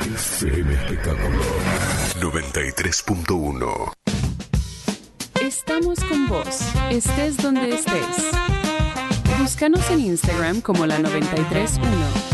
FM Espectáculo 93.1. Estamos con vos, estés donde estés. Búscanos en Instagram como la 931.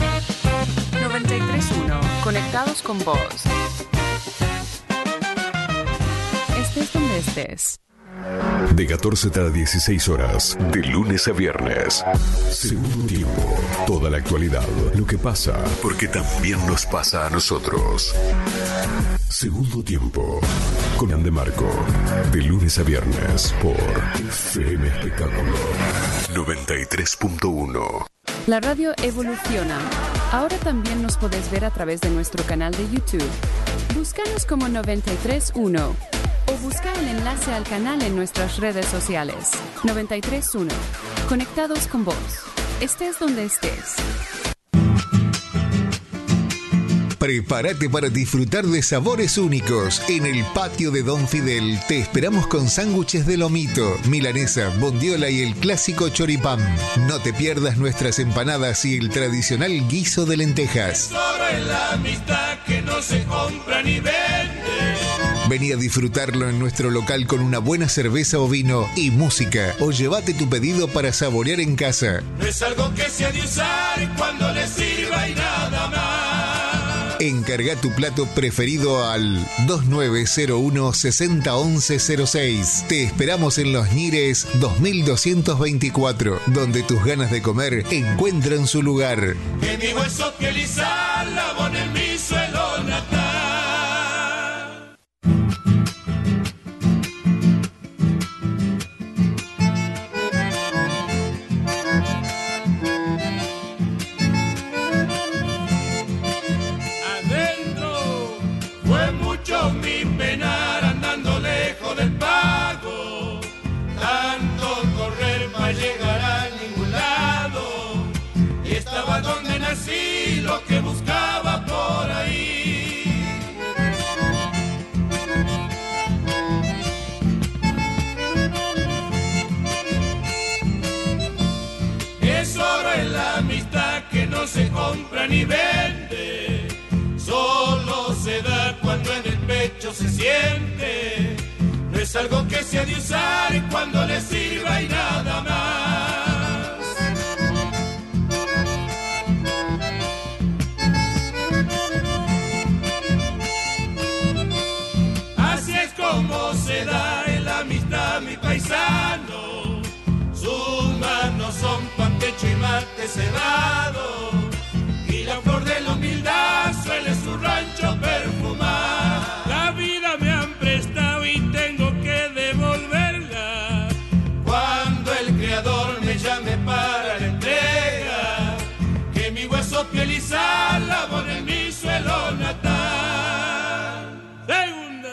931, conectados con vos. Estés donde estés. De 14 a 16 horas, de lunes a viernes. Segundo tiempo, toda la actualidad, lo que pasa, porque también nos pasa a nosotros. Segundo tiempo, con Ande Marco, de lunes a viernes, por FM Espectáculo 93.1. La radio evoluciona. Ahora también nos podés ver a través de nuestro canal de YouTube. Búscanos como 931. O busca el enlace al canal en nuestras redes sociales. 931. Conectados con vos. Estés donde estés. Prepárate para disfrutar de sabores únicos. En el patio de Don Fidel te esperamos con sándwiches de lomito, milanesa, bondiola y el clásico choripán. No te pierdas nuestras empanadas y el tradicional guiso de lentejas. Solo es la amistad que no se compra ni vende. Vení a disfrutarlo en nuestro local con una buena cerveza o vino y música. O llévate tu pedido para saborear en casa. No es algo que se ha de usar cuando le sirva y nada más. Encarga tu plato preferido al 2901 601106. Te esperamos en Los Ñires 2224, donde tus ganas de comer encuentran su lugar. Que mi hueso, piel y sal lavó en mi suelo natal. Mi penar andando lejos del pago, tanto correr para llegar a ningún lado, y estaba donde nací, lo que buscaba por ahí. Es oro en la amistad que no se compra ni vende, solo se da cuando en el pecho se siente. No es algo que se ha de usar cuando le sirva y nada más. Así es como se da en la amistad, mi paisano. Sus manos son pan, pecho y mate cebado, y la flor de la humildad suele su rancho perfumar. La vida me han prestado y tengo que devolverla cuando el Creador me llame para la entrega. Que mi hueso, piel y sal lavó en mi suelo natal. Segunda.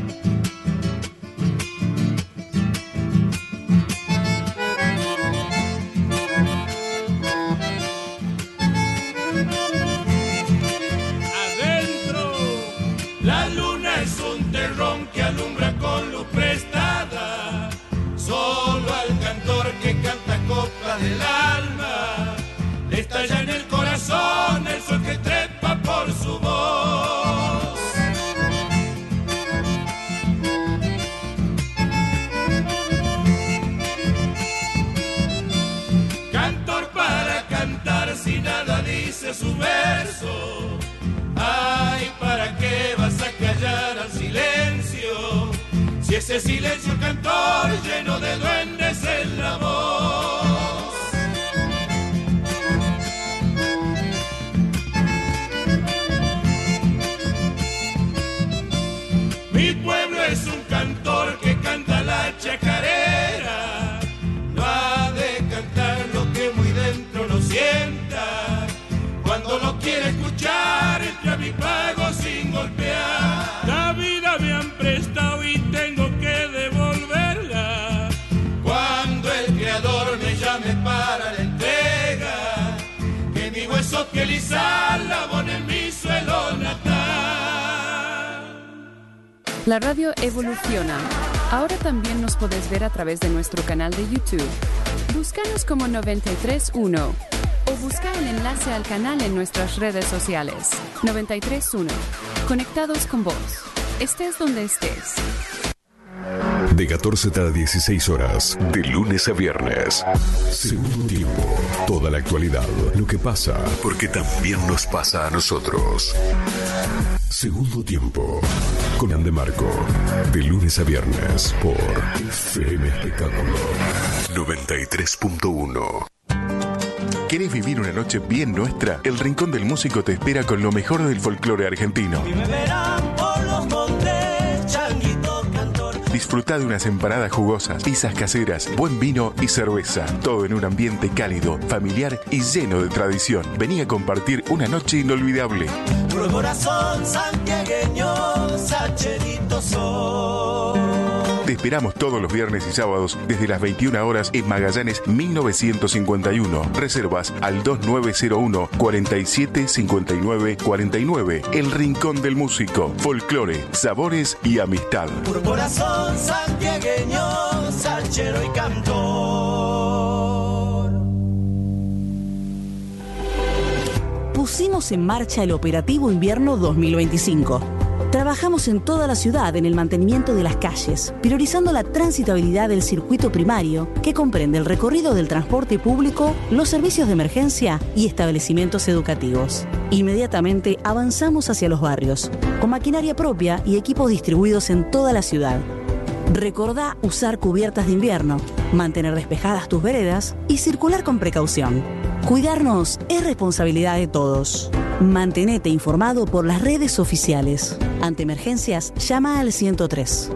La luna es un terrón que alumbra con luz prestada, solo al cantor que canta copla del alma le estalla en el corazón el sol que trepa por su voz. Cantor para cantar si nada dice su verso. Ay, ¿para qué vas a callar al silencio? Si ese silencio cantor lleno de duendes en la voz. Mi pueblo es un cantor que canta la chacarera. No ha de cantar lo que muy dentro no sienta. Cuando lo quiere escuchar, entra a mi pago sin golpear. La vida me han prestado y tengo que devolverla cuando el Creador me llame para la entrega. Que mi hueso, piel y sal lavó en mi suelo natal. La radio evoluciona. Ahora también nos podés ver a través de nuestro canal de YouTube. Búscanos como 931. O busca el enlace al canal en nuestras redes sociales. 93.1. Conectados con vos. Estés donde estés. De 14 a 16 horas, de lunes a viernes. Segundo tiempo. Toda la actualidad, lo que pasa, porque también nos pasa a nosotros. Segundo tiempo. Con Ande Marco. De lunes a viernes por FM Espectáculo 93.1. ¿Querés vivir una noche bien nuestra? El Rincón del Músico te espera con lo mejor del folclore argentino. Disfruta de unas empanadas jugosas, pizzas caseras, buen vino y cerveza. Todo en un ambiente cálido, familiar y lleno de tradición. Vení a compartir una noche inolvidable. Puro corazón santiagueño, sacherito soy. Te esperamos todos los viernes y sábados desde las 21 horas en Magallanes 1951. Reservas al 2901 47 59 49. El Rincón del Músico. Folclore, sabores y amistad. Puro corazón santiagueño, sachero y cantor. Pusimos en marcha el operativo invierno 2025. Trabajamos en toda la ciudad en el mantenimiento de las calles, priorizando la transitabilidad del circuito primario, que comprende el recorrido del transporte público, los servicios de emergencia y establecimientos educativos. Inmediatamente avanzamos hacia los barrios, con maquinaria propia y equipos distribuidos en toda la ciudad. Recordá usar cubiertas de invierno, mantener despejadas tus veredas y circular con precaución. Cuidarnos es responsabilidad de todos. Mantenete informado por las redes oficiales. Ante emergencias, llama al 103.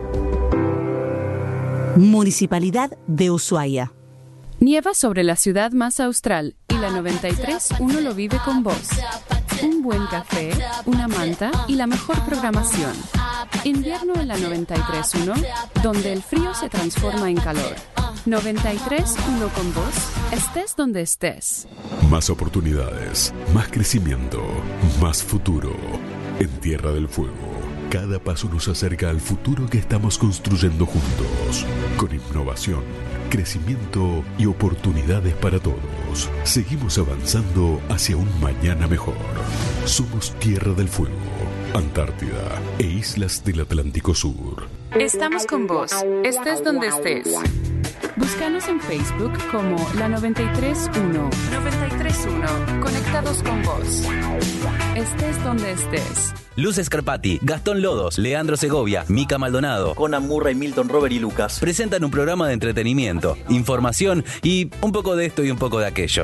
Municipalidad de Ushuaia. Nieva sobre la ciudad más austral y la 93.1 lo vive con vos. Un buen café, una manta y la mejor programación. Invierno en la 93.1, donde el frío se transforma en calor. 93.1 con vos, estés donde estés. Más oportunidades, más crecimiento, más futuro. En Tierra del Fuego, cada paso nos acerca al futuro que estamos construyendo juntos. Con innovación, crecimiento y oportunidades para todos. Seguimos avanzando hacia un mañana mejor. Somos Tierra del Fuego, Antártida e islas del Atlántico Sur. Estamos con vos, estés donde estés. Búscanos en Facebook como la 93.1. 93.1. Conectados con vos. Estés donde estés. Luz Scarpati, Gastón Lodos, Leandro Segovia, Mica Maldonado, Conan Murray, Milton, Robert y Lucas presentan un programa de entretenimiento, información y un poco de esto y un poco de aquello.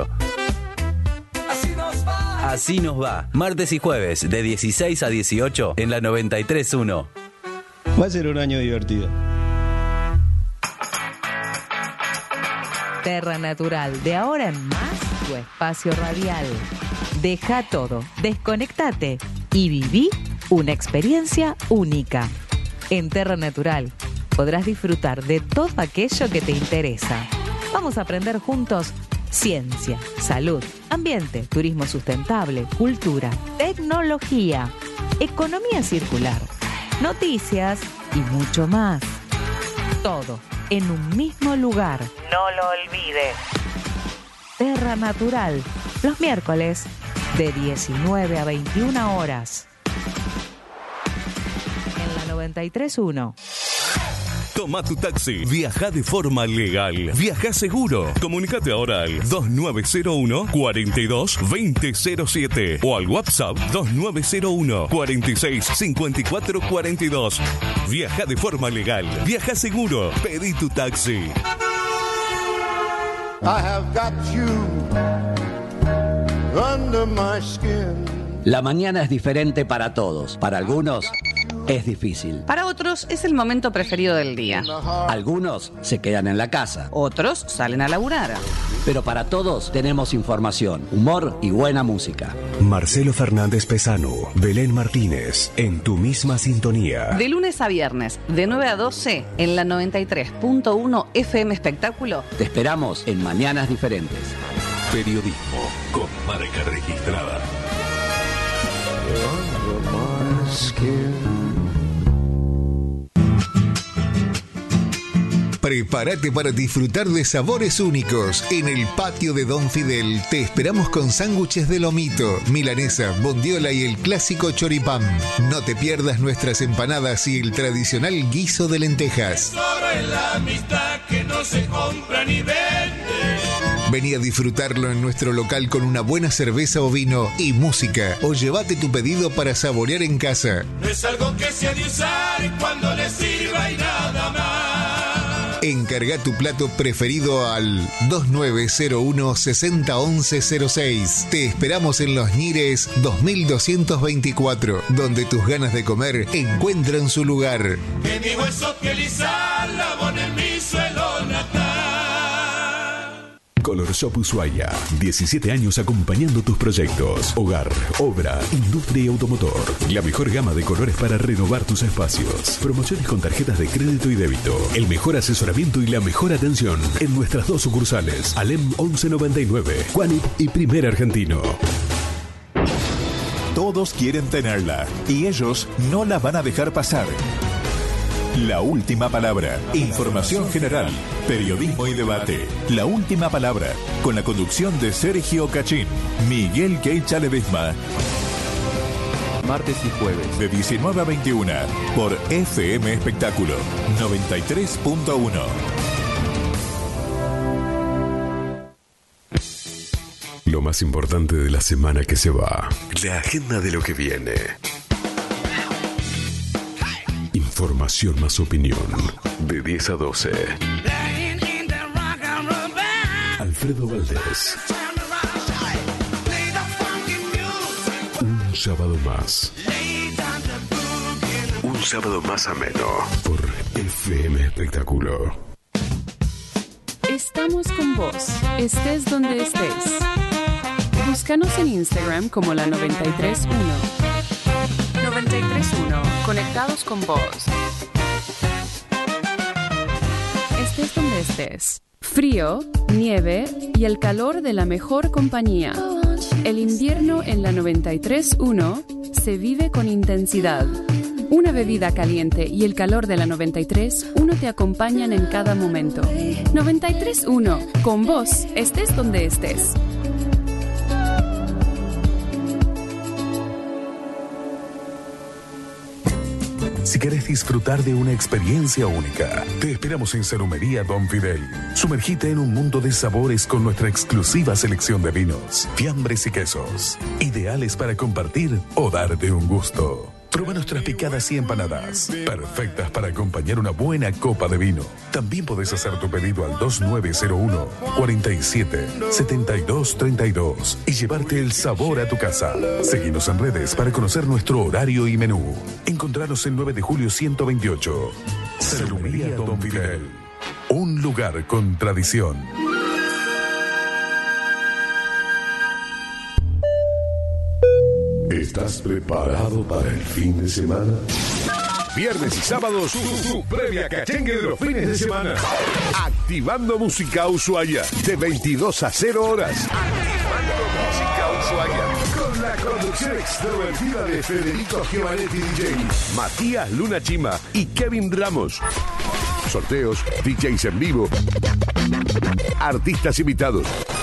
Así nos va. Martes y jueves de 16 a 18 en la 93.1. Va a ser un año divertido. Terra Natural, de ahora en más, tu espacio radial. Deja todo, desconectate y viví una experiencia única. En Terra Natural podrás disfrutar de todo aquello que te interesa. Vamos a aprender juntos ciencia, salud, ambiente, turismo sustentable, cultura, tecnología, economía circular, noticias y mucho más. Todo en un mismo lugar. No lo olvides. Terra Natural, los miércoles de 19 a 21 horas. En la 93.1. Toma tu taxi, viaja de forma legal, viaja seguro. Comunicate ahora al 2901 42 2007 o al WhatsApp 2901 46 54 42. Viaja de forma legal, viaja seguro, pedí tu taxi. I have got you under my skin. La mañana es diferente para todos. Para algunos es difícil. Para otros es el momento preferido del día. Algunos se quedan en la casa. Otros salen a laburar. Pero para todos tenemos información, humor y buena música. Marcelo Fernández Pesano, Belén Martínez, en tu misma sintonía. De lunes a viernes, de 9 a 12, en la 93.1 FM Espectáculo. Te esperamos en Mañanas Diferentes. Periodismo con marca registrada. Prepárate para disfrutar de sabores únicos. En el patio de Don Fidel te esperamos con sándwiches de lomito, milanesa, bondiola y el clásico choripán. No te pierdas nuestras empanadas y el tradicional guiso de lentejas. Solo es la amistad que no se compra ni vende. Vení a disfrutarlo en nuestro local con una buena cerveza o vino y música. O llévate tu pedido para saborear en casa. No es algo que se ha de usar cuando le sirva y nada más. Encarga tu plato preferido al 2901 601106. Te esperamos en Los Ñires 2224, donde tus ganas de comer encuentran su lugar. Que mi hueso pielizar lavó en mi suelo natal. Color Shop Ushuaia, 17 años acompañando tus proyectos, hogar, obra, industria y automotor. La mejor gama de colores para renovar tus espacios. Promociones con tarjetas de crédito y débito. El mejor asesoramiento y la mejor atención en nuestras 2 sucursales, Alem 1199, Juanip y Primer Argentino. Todos quieren tenerla y ellos no la van a dejar pasar. La última palabra. Información general, periodismo y debate. La última palabra. Con la conducción de Sergio Cachín, Miguel Queicha Ledesma. Martes y jueves. De 19 a 21. Por FM Espectáculo 93.1. Lo más importante de la semana que se va. La agenda de lo que viene. Información más opinión. De 10 a 12. Alfredo Valdés. Un sábado más. Un sábado más ameno. Por FM Espectáculo. Estamos con vos, estés donde estés. Búscanos en Instagram como la 931. 931, conectados con vos. Estés donde estés. Frío, nieve y el calor de la mejor compañía. El invierno en la 93.1 se vive con intensidad. Una bebida caliente y el calor de la 93.1 te acompañan en cada momento. 93.1, con vos, estés donde estés. Si querés disfrutar de una experiencia única, te esperamos en Salumería Don Fidel. Sumergite en un mundo de sabores con nuestra exclusiva selección de vinos, fiambres y quesos, ideales para compartir o darte un gusto. Prueba nuestras picadas y empanadas, perfectas para acompañar una buena copa de vino. También podés hacer tu pedido al 2901 47 72 32 y llevarte el sabor a tu casa. Seguinos en redes para conocer nuestro horario y menú. Encontranos en 9 de julio 128. Salumería Don Fidel. Un lugar con tradición. ¿Estás preparado para el fin de semana? Viernes y sábados, tu previa cachengue de los fines de semana. Activando Música Ushuaia, de 22 a 0 horas. Activando Música Ushuaia, con la conducción extrovertida de Federico Giovanetti DJ, Matías Luna Chima y Kevin Ramos. Sorteos, DJs en vivo, artistas invitados.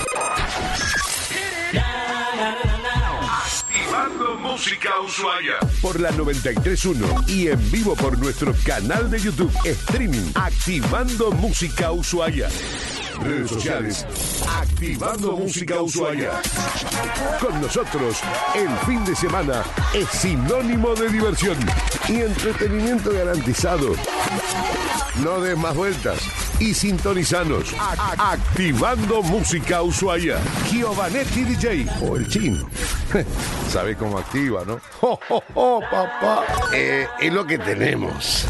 Activando Música Ushuaia por la 93.1 y en vivo por nuestro canal de YouTube. Streaming Activando Música Ushuaia. Redes sociales Activando Música Ushuaia. Con nosotros, el fin de semana es sinónimo de diversión y entretenimiento garantizado. No des más vueltas y sintonizanos. Activando Música Ushuaia. Giovanetti DJ o el chino. ¿Sabe cómo activa, no? ¡Oh, oh, oh, papá! Es lo que tenemos.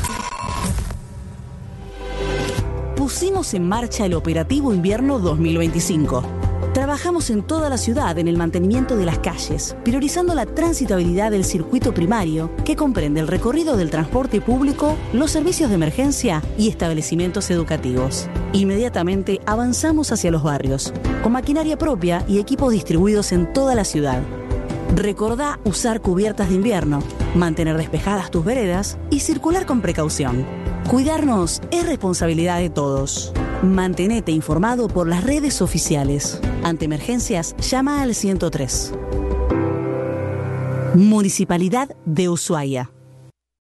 Pusimos en marcha el operativo invierno 2025. Trabajamos en toda la ciudad en el mantenimiento de las calles, priorizando la transitabilidad del circuito primario, que comprende el recorrido del transporte público, los servicios de emergencia y establecimientos educativos. Inmediatamente avanzamos hacia los barrios, con maquinaria propia y equipos distribuidos en toda la ciudad. Recordá usar cubiertas de invierno, mantener despejadas tus veredas y circular con precaución. Cuidarnos es responsabilidad de todos. Mantenete informado por las redes oficiales. Ante emergencias, llama al 103. Municipalidad de Ushuaia.